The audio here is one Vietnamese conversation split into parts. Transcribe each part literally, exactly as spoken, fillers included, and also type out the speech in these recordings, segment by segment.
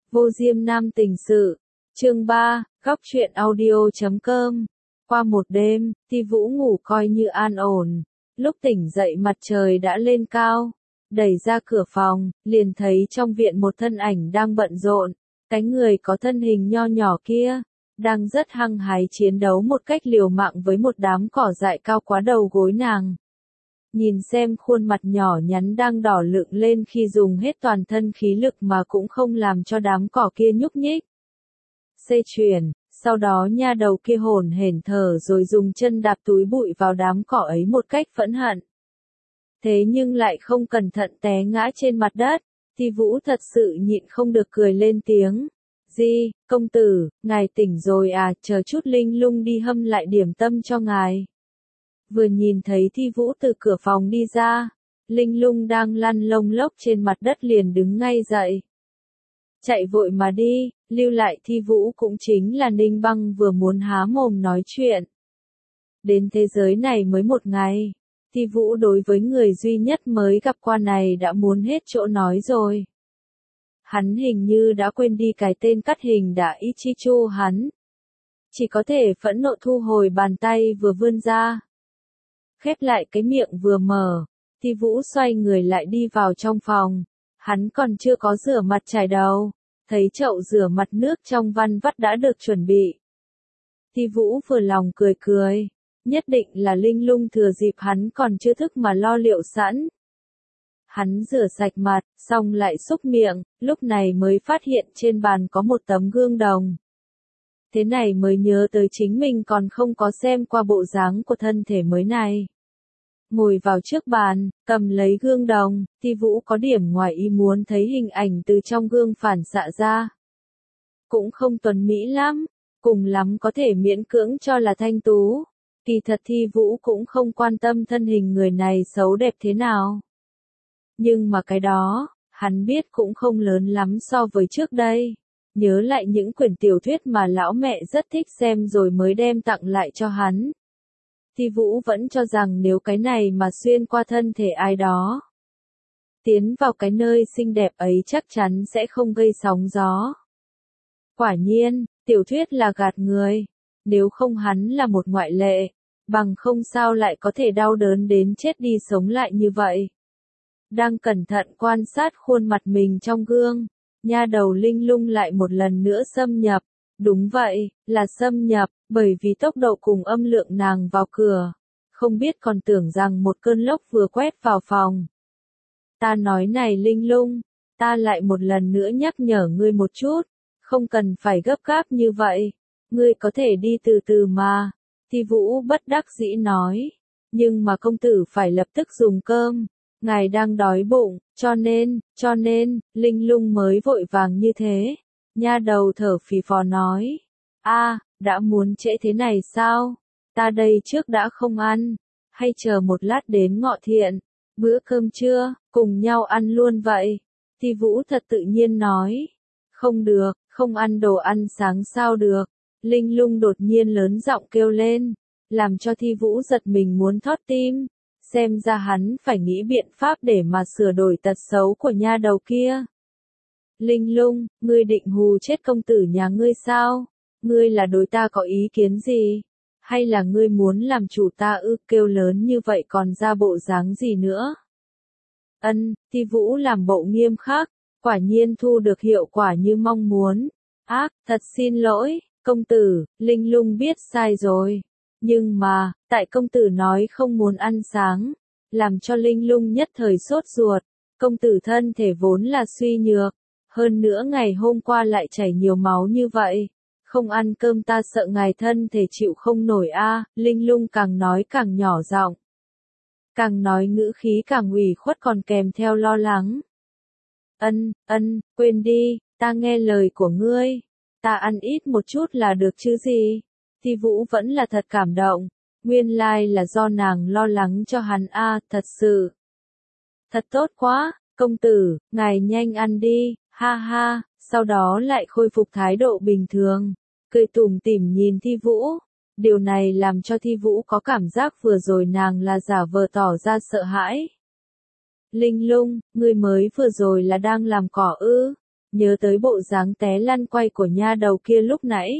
Vô Diêm Nam Tình Sự, chương ba, góc truyện audio chấm com. Qua một đêm, Ti Vũ ngủ coi như an ổn. Lúc tỉnh dậy mặt trời đã lên cao. Đẩy ra cửa phòng, liền thấy trong viện một thân ảnh đang bận rộn. Cái người có thân hình nho nhỏ kia, đang rất hăng hái chiến đấu một cách liều mạng với một đám cỏ dại cao quá đầu gối nàng. Nhìn xem khuôn mặt nhỏ nhắn đang đỏ lựng lên khi dùng hết toàn thân khí lực mà cũng không làm cho đám cỏ kia nhúc nhích. Xê chuyển, sau đó nha đầu kia hổn hển thở rồi dùng chân đạp túi bụi vào đám cỏ ấy một cách phẫn hận. Thế nhưng lại không cẩn thận té ngã trên mặt đất, Ti Vũ thật sự nhịn không được cười lên tiếng. Di, công tử, ngài tỉnh rồi à, chờ chút Linh Lung đi hâm lại điểm tâm cho ngài. Vừa nhìn thấy Ti Vũ từ cửa phòng đi ra, Linh Lung đang lăn lông lốc trên mặt đất liền đứng ngay dậy. Chạy vội mà đi, lưu lại Ti Vũ cũng chính là Ninh Băng vừa muốn há mồm nói chuyện. Đến thế giới này mới một ngày, Ti Vũ đối với người duy nhất mới gặp qua này đã muốn hết chỗ nói rồi. Hắn hình như đã quên đi cái tên cắt hình đã Ichichu hắn. Chỉ có thể phẫn nộ thu hồi bàn tay vừa vươn ra. Khép lại cái miệng vừa mở, Ti Vũ xoay người lại đi vào trong phòng. Hắn còn chưa có rửa mặt chải đầu, thấy chậu rửa mặt nước trong van vắt đã được chuẩn bị. Ti Vũ vừa lòng cười cười, nhất định là Linh Lung thừa dịp hắn còn chưa thức mà lo liệu sẵn. Hắn rửa sạch mặt, xong lại xúc miệng, lúc này mới phát hiện trên bàn có một tấm gương đồng. Thế này mới nhớ tới chính mình còn không có xem qua bộ dáng của thân thể mới này. Ngồi vào trước bàn, cầm lấy gương đồng, Ti Vũ có điểm ngoài ý muốn thấy hình ảnh từ trong gương phản xạ ra. Cũng không tuấn mỹ lắm, cùng lắm có thể miễn cưỡng cho là thanh tú. Kỳ thật Ti Vũ cũng không quan tâm thân hình người này xấu đẹp thế nào. Nhưng mà cái đó, hắn biết cũng không lớn lắm so với trước đây. Nhớ lại những quyển tiểu thuyết mà lão mẹ rất thích xem rồi mới đem tặng lại cho hắn. Ti Vũ vẫn cho rằng nếu cái này mà xuyên qua thân thể ai đó, tiến vào cái nơi xinh đẹp ấy chắc chắn sẽ không gây sóng gió. Quả nhiên, tiểu thuyết là gạt người, nếu không hắn là một ngoại lệ, bằng không sao lại có thể đau đớn đến chết đi sống lại như vậy. Đang cẩn thận quan sát khuôn mặt mình trong gương, nha đầu Linh Lung lại một lần nữa xâm nhập. Đúng vậy, là xâm nhập, bởi vì tốc độ cùng âm lượng nàng vào cửa. Không biết còn tưởng rằng một cơn lốc vừa quét vào phòng. Ta nói này Linh Lung, ta lại một lần nữa nhắc nhở ngươi một chút, không cần phải gấp gáp như vậy. Ngươi có thể đi từ từ mà. Ti Vũ bất đắc dĩ nói, nhưng mà công tử phải lập tức dùng cơm. Ngài đang đói bụng, cho nên, cho nên, Linh Lung mới vội vàng như thế. Nha đầu thở phì phò nói, a, đã muốn trễ thế này sao? Ta đây trước đã không ăn, hay chờ một lát đến ngọ thiện, bữa cơm trưa, cùng nhau ăn luôn vậy. Ti Vũ thật tự nhiên nói, không được, không ăn đồ ăn sáng sao được. Linh Lung đột nhiên lớn giọng kêu lên, làm cho Ti Vũ giật mình muốn thót tim. Xem ra hắn phải nghĩ biện pháp để mà sửa đổi tật xấu của nha đầu kia. Linh Lung, ngươi định hù chết công tử nhà ngươi sao? Ngươi là đối ta có ý kiến gì? Hay là ngươi muốn làm chủ ta ư? Kêu lớn như vậy còn ra bộ dáng gì nữa? Ân, Ti Vũ làm bộ nghiêm khắc, quả nhiên thu được hiệu quả như mong muốn. Ác, thật xin lỗi, công tử, Linh Lung biết sai rồi. Nhưng mà, tại công tử nói không muốn ăn sáng, làm cho Linh Lung nhất thời sốt ruột. Công tử thân thể vốn là suy nhược. Hơn nữa ngày hôm qua lại chảy nhiều máu như vậy. Không ăn cơm ta sợ ngài thân thể chịu không nổi a. À, Linh Lung càng nói càng nhỏ giọng. Càng nói ngữ khí càng ủy khuất còn kèm theo lo lắng. Ân, ân, quên đi, ta nghe lời của ngươi. Ta ăn ít một chút là được chứ gì. Ti Vũ vẫn là thật cảm động. Nguyên lai là do nàng lo lắng cho hắn a, à, thật sự. Thật tốt quá, công tử, ngài nhanh ăn đi. Ha ha, sau đó lại khôi phục thái độ bình thường, cười tủm tỉm nhìn Ti Vũ. Điều này làm cho Ti Vũ có cảm giác vừa rồi nàng là giả vờ tỏ ra sợ hãi. Linh Lung, ngươi mới vừa rồi là đang làm cỏ ư? nhớ tới bộ dáng té lăn quay của nha đầu kia lúc nãy.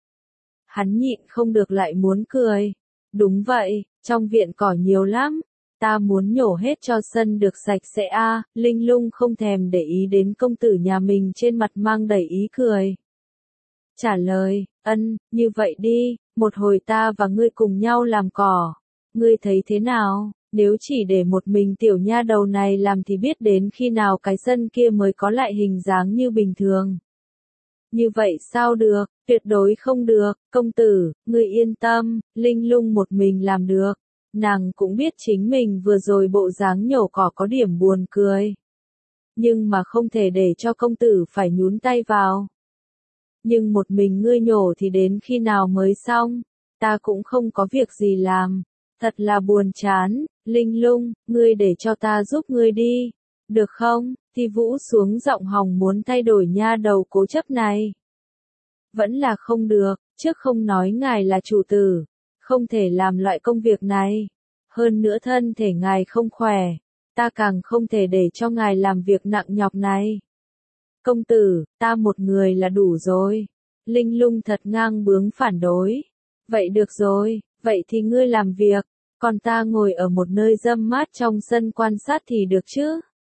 Hắn nhịn không được lại muốn cười. Đúng vậy, trong viện cỏ nhiều lắm, ta muốn nhổ hết cho sân được sạch sẽ a. Linh Lung không thèm để ý đến công tử nhà mình, trên mặt mang đầy ý cười. Trả lời, ân, như vậy đi, một hồi ta và ngươi cùng nhau làm cỏ. Ngươi thấy thế nào? Nếu chỉ để một mình tiểu nha đầu này làm thì biết đến khi nào cái sân kia mới có lại hình dáng như bình thường. Như vậy sao được, tuyệt đối không được, công tử, ngươi yên tâm, Linh Lung một mình làm được. Nàng cũng biết chính mình vừa rồi bộ dáng nhổ cỏ có điểm buồn cười. Nhưng mà không thể để cho công tử phải nhún tay vào. Nhưng một mình ngươi nhổ thì đến khi nào mới xong, ta cũng không có việc gì làm. Thật là buồn chán, Linh Lung, ngươi để cho ta giúp ngươi đi, được không? Thi Vũ xuống giọng hòng muốn thay đổi nha đầu cố chấp này. Vẫn là không được, trước không nói ngài là chủ tử, không thể làm loại công việc này. Hơn nữa thân thể ngài không khỏe, ta càng không thể để cho ngài làm việc nặng nhọc này. Công tử, ta một người là đủ rồi. Linh Lung thật ngang bướng phản đối. Vậy được rồi, vậy thì ngươi làm việc, còn ta ngồi ở một nơi râm mát trong sân quan sát thì được chứ?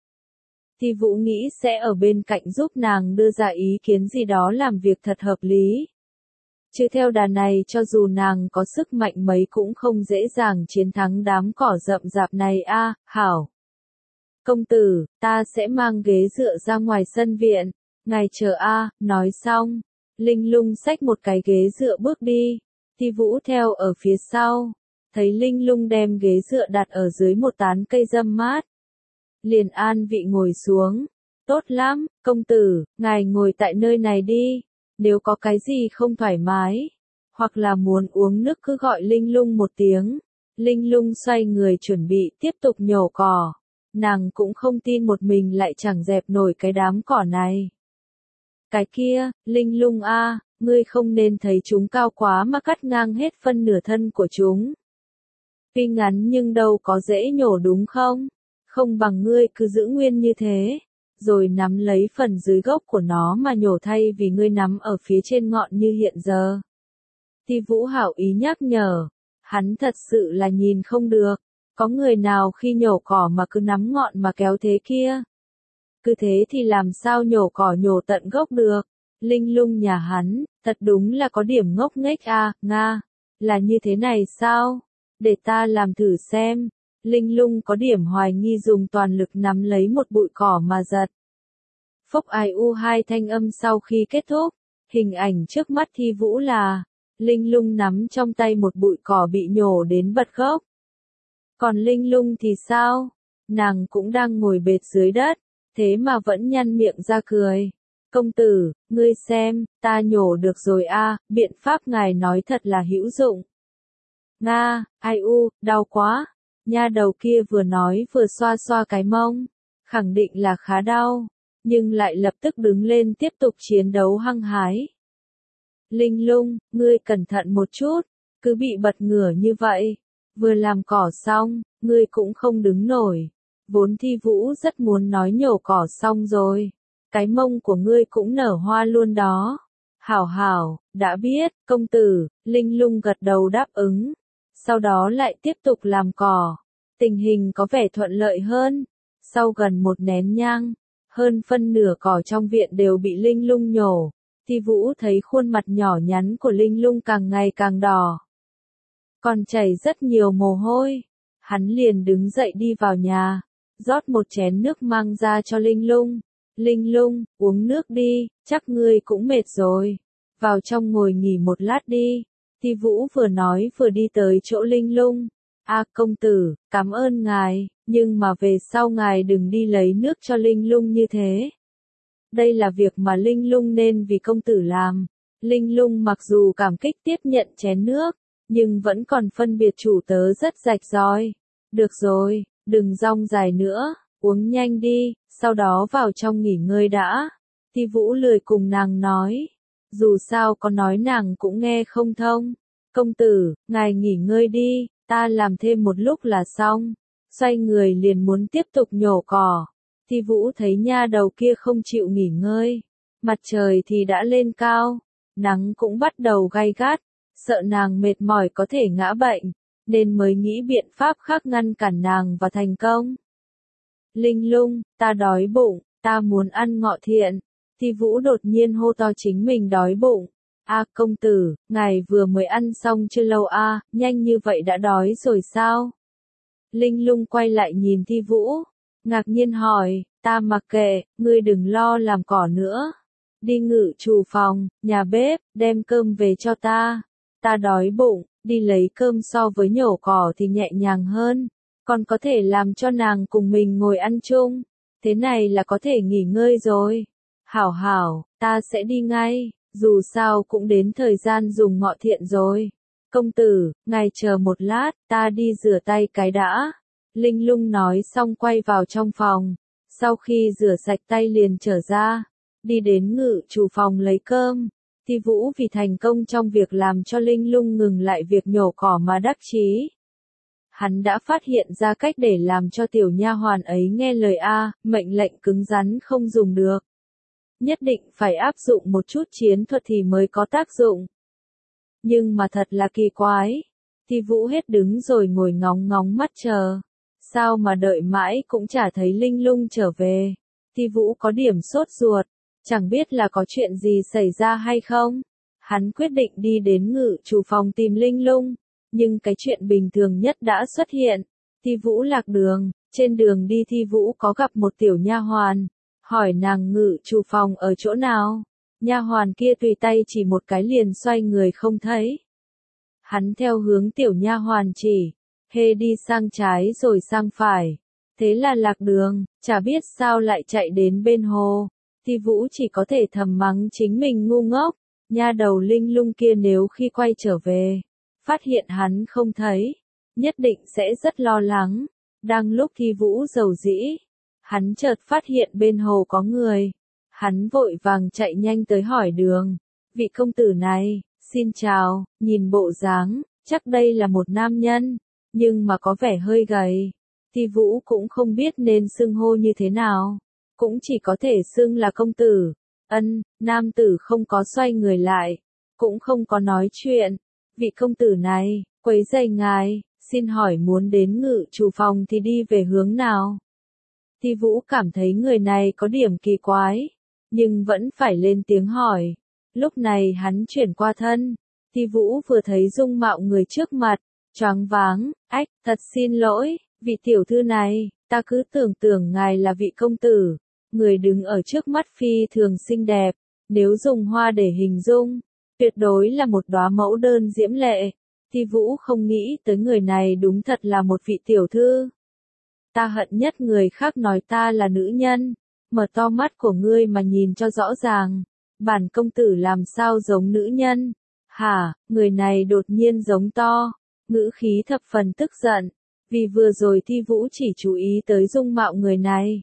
Thì Vũ nghĩ sẽ ở bên cạnh giúp nàng đưa ra ý kiến gì đó làm việc thật hợp lý. Chứ theo đà này cho dù nàng có sức mạnh mấy cũng không dễ dàng chiến thắng đám cỏ rậm rạp này a. Hảo. Công tử, ta sẽ mang ghế dựa ra ngoài sân viện, ngài chờ a. Nói xong, Linh Lung xách một cái ghế dựa bước đi, Thi Vũ theo ở phía sau, thấy Linh Lung đem ghế dựa đặt ở dưới một tán cây râm mát. Liền an vị ngồi xuống, tốt lắm, công tử, ngài ngồi tại nơi này đi, nếu có cái gì không thoải mái, hoặc là muốn uống nước cứ gọi Linh Lung một tiếng. Linh Lung xoay người chuẩn bị tiếp tục nhổ cỏ, nàng cũng không tin một mình lại chẳng dẹp nổi cái đám cỏ này. Cái kia, Linh Lung a, ngươi không nên thấy chúng cao quá mà cắt ngang hết phân nửa thân của chúng. Tuy ngắn nhưng đâu có dễ nhổ đúng không? Không bằng ngươi cứ giữ nguyên như thế, rồi nắm lấy phần dưới gốc của nó mà nhổ thay vì ngươi nắm ở phía trên ngọn như hiện giờ. Thì Vũ hảo ý nhắc nhở, hắn thật sự là nhìn không được, có người nào khi nhổ cỏ mà cứ nắm ngọn mà kéo thế kia. Cứ thế thì làm sao nhổ cỏ nhổ tận gốc được. Linh Lung nhà hắn, thật đúng là có điểm ngốc nghếch a. Nga, là như thế này sao? Để ta làm thử xem. Linh Lung có điểm hoài nghi dùng toàn lực nắm lấy một bụi cỏ mà giật. Phốc ai u hai thanh âm sau khi kết thúc, hình ảnh trước mắt Thi Vũ là Linh Lung nắm trong tay một bụi cỏ bị nhổ đến bật gốc. Còn Linh Lung thì sao? Nàng cũng đang ngồi bệt dưới đất, thế mà vẫn nhăn miệng ra cười. Công tử, ngươi xem, ta nhổ được rồi a, biện pháp ngài nói thật là hữu dụng. Nga, ai u, đau quá. Nha đầu kia vừa nói vừa xoa xoa cái mông, khẳng định là khá đau, nhưng lại lập tức đứng lên tiếp tục chiến đấu hăng hái. Linh Lung, ngươi cẩn thận một chút, cứ bị bật ngửa như vậy, vừa làm cỏ xong, ngươi cũng không đứng nổi. Vốn Thi Vũ rất muốn nói nhổ cỏ xong rồi, cái mông của ngươi cũng nở hoa luôn đó. Hảo hảo, đã biết, công tử. Linh Lung gật đầu đáp ứng. Sau đó lại tiếp tục làm cỏ. Tình hình có vẻ thuận lợi hơn. Sau gần một nén nhang, hơn phân nửa cỏ trong viện đều bị Linh Lung nhổ. Thi Vũ thấy khuôn mặt nhỏ nhắn của Linh Lung càng ngày càng đỏ, còn chảy rất nhiều mồ hôi. Hắn liền đứng dậy đi vào nhà, rót một chén nước mang ra cho Linh Lung. Linh Lung, uống nước đi, chắc ngươi cũng mệt rồi. Vào trong ngồi nghỉ một lát đi. Thi Vũ vừa nói vừa đi tới chỗ Linh Lung. A công tử, cảm ơn ngài, nhưng mà về sau ngài đừng đi lấy nước cho Linh Lung như thế. Đây là việc mà Linh Lung nên vì công tử làm. Linh Lung mặc dù cảm kích tiếp nhận chén nước, nhưng vẫn còn phân biệt chủ tớ rất rạch ròi. Được rồi, đừng rong dài nữa, uống nhanh đi, sau đó vào trong nghỉ ngơi đã. Thi Vũ lười cùng nàng nói. Dù sao có nói nàng cũng nghe không thông. Công tử, ngài nghỉ ngơi đi, ta làm thêm một lúc là xong. Xoay người liền muốn tiếp tục nhổ cỏ. Thi Vũ thấy nha đầu kia không chịu nghỉ ngơi, Mặt trời thì đã lên cao, nắng cũng bắt đầu gay gắt, sợ nàng mệt mỏi có thể ngã bệnh, nên mới nghĩ biện pháp khác ngăn cản nàng và thành công. Linh Lung, ta đói bụng, ta muốn ăn ngọ thiện. Thi Vũ đột nhiên hô to chính mình đói bụng. A công tử, ngài vừa mới ăn xong chưa lâu a, à, nhanh như vậy đã đói rồi sao? Linh Lung quay lại nhìn Thi Vũ, ngạc nhiên hỏi, ta mặc kệ, ngươi đừng lo làm cỏ nữa. Đi ngự trù phòng, nhà bếp, đem cơm về cho ta. Ta đói bụng, đi lấy cơm so với nhổ cỏ thì nhẹ nhàng hơn, còn có thể làm cho nàng cùng mình ngồi ăn chung. Thế này là có thể nghỉ ngơi rồi. Hảo hảo, ta sẽ đi ngay, dù sao cũng đến thời gian dùng ngọ thiện rồi. Công tử, ngài chờ một lát, ta đi rửa tay cái đã. Linh Lung nói xong quay vào trong phòng. Sau khi rửa sạch tay liền trở ra, đi đến ngự trù phòng lấy cơm. Thi Vũ vì thành công trong việc làm cho Linh Lung ngừng lại việc nhổ cỏ mà đắc chí. Hắn đã phát hiện ra cách để làm cho tiểu nha hoàn ấy nghe lời a, mệnh lệnh cứng rắn không dùng được. Nhất định phải áp dụng một chút chiến thuật thì mới có tác dụng. Nhưng mà thật là kỳ quái. Thi Vũ hết đứng rồi ngồi ngóng ngóng mắt chờ. Sao mà đợi mãi cũng chả thấy Linh Lung trở về. Thi Vũ có điểm sốt ruột, chẳng biết là có chuyện gì xảy ra hay không. Hắn quyết định đi đến ngự trù phòng tìm Linh Lung. Nhưng cái chuyện bình thường nhất đã xuất hiện. Thi Vũ lạc đường, trên đường đi Thi Vũ có gặp một tiểu nha hoàn, hỏi nàng ngự trù phòng ở chỗ nào. Nha hoàn kia tùy tay chỉ một cái liền xoay người không thấy. Hắn theo hướng tiểu nha hoàn chỉ, hê đi sang trái rồi sang phải. Thế là lạc đường, chả biết sao lại chạy đến bên hồ. Thi Vũ chỉ có thể thầm mắng chính mình ngu ngốc. Nha đầu Linh Lung kia nếu khi quay trở về, phát hiện hắn không thấy, nhất định sẽ rất lo lắng. Đang lúc Thi Vũ giàu dĩ, hắn chợt phát hiện bên hồ có người. Hắn vội vàng chạy nhanh tới hỏi đường. Vị công tử này, xin chào, nhìn bộ dáng, chắc đây là một nam nhân, nhưng mà có vẻ hơi gầy. Thi Vũ cũng không biết nên xưng hô như thế nào, cũng chỉ có thể xưng là công tử. Ân, nam tử không có xoay người lại, cũng không có nói chuyện. Vị công tử này, quấy rầy ngài, xin hỏi muốn đến ngự trù phòng thì đi về hướng nào? Thi Vũ cảm thấy người này có điểm kỳ quái, nhưng vẫn phải lên tiếng hỏi. Lúc này hắn chuyển qua thân, Thi Vũ vừa thấy dung mạo người trước mặt, choáng váng, ách, thật xin lỗi, vị tiểu thư này, ta cứ tưởng tưởng ngài là vị công tử. Người đứng ở trước mắt phi thường xinh đẹp, nếu dùng hoa để hình dung, tuyệt đối là một đóa mẫu đơn diễm lệ. Thi Vũ không nghĩ tới người này đúng thật là một vị tiểu thư. Ta hận nhất người khác nói ta là nữ nhân. Mở to mắt của ngươi mà nhìn cho rõ ràng. Bản công tử làm sao giống nữ nhân? Hả, người này đột nhiên giống to. Ngữ khí thập phần tức giận. Vì vừa rồi Thi Vũ chỉ chú ý tới dung mạo người này.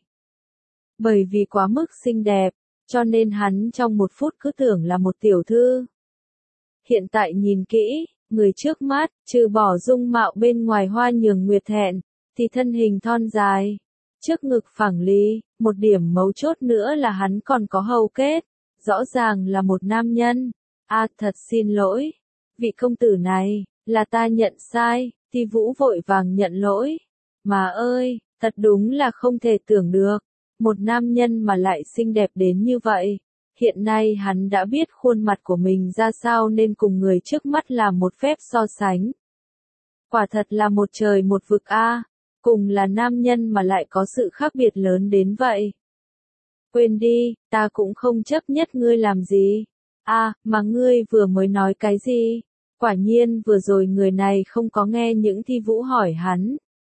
Bởi vì quá mức xinh đẹp, cho nên hắn trong một phút cứ tưởng là một tiểu thư. Hiện tại nhìn kỹ, người trước mắt, trừ bỏ dung mạo bên ngoài hoa nhường nguyệt thẹn, thì thân hình thon dài, trước ngực phẳng lì, một điểm mấu chốt nữa là hắn còn có hầu kết, rõ ràng là một nam nhân. A, thật xin lỗi, vị công tử này, là ta nhận sai. Thi Vũ vội vàng nhận lỗi. Mà ơi, thật đúng là không thể tưởng được, một nam nhân mà lại xinh đẹp đến như vậy. Hiện nay hắn đã biết khuôn mặt của mình ra sao nên cùng người trước mắt làm một phép so sánh. Quả thật là một trời một vực a, cùng là nam nhân mà lại có sự khác biệt lớn đến vậy. Quên đi, ta cũng không chấp nhất ngươi làm gì. A, mà ngươi vừa mới nói cái gì? Quả nhiên vừa rồi người này không có nghe những Thi Vũ hỏi hắn.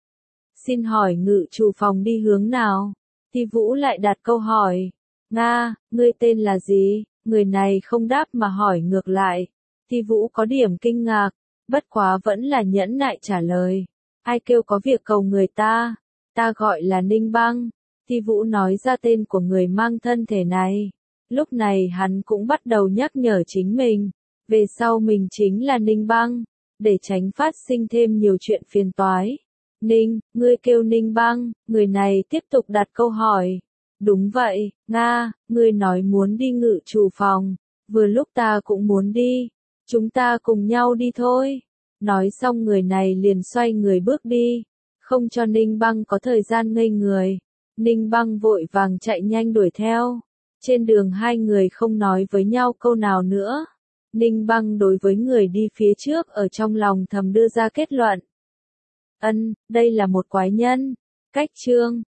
Xin hỏi ngự trù phòng đi hướng nào? Thi Vũ lại đặt câu hỏi. Nga, ngươi tên là gì? Người này không đáp mà hỏi ngược lại. Thi Vũ có điểm kinh ngạc, bất quá vẫn là nhẫn nại trả lời. Ai kêu có việc cầu người ta? Ta gọi là Ninh Băng. Thi Vũ nói ra tên của người mang thân thể này. Lúc này hắn cũng bắt đầu nhắc nhở chính mình. Về sau mình chính là Ninh Băng, để tránh phát sinh thêm nhiều chuyện phiền toái. Ninh, ngươi kêu Ninh Băng, người này tiếp tục đặt câu hỏi. Đúng vậy, Nga, ngươi nói muốn đi ngự chủ phòng, vừa lúc ta cũng muốn đi, chúng ta cùng nhau đi thôi. Nói xong người này liền xoay người bước đi, không cho Ninh Băng có thời gian ngây người. Ninh Băng vội vàng chạy nhanh đuổi theo. Trên đường hai người không nói với nhau câu nào nữa. Ninh Băng đối với người đi phía trước ở trong lòng thầm đưa ra kết luận. Ân, đây là một quái nhân. Cách chương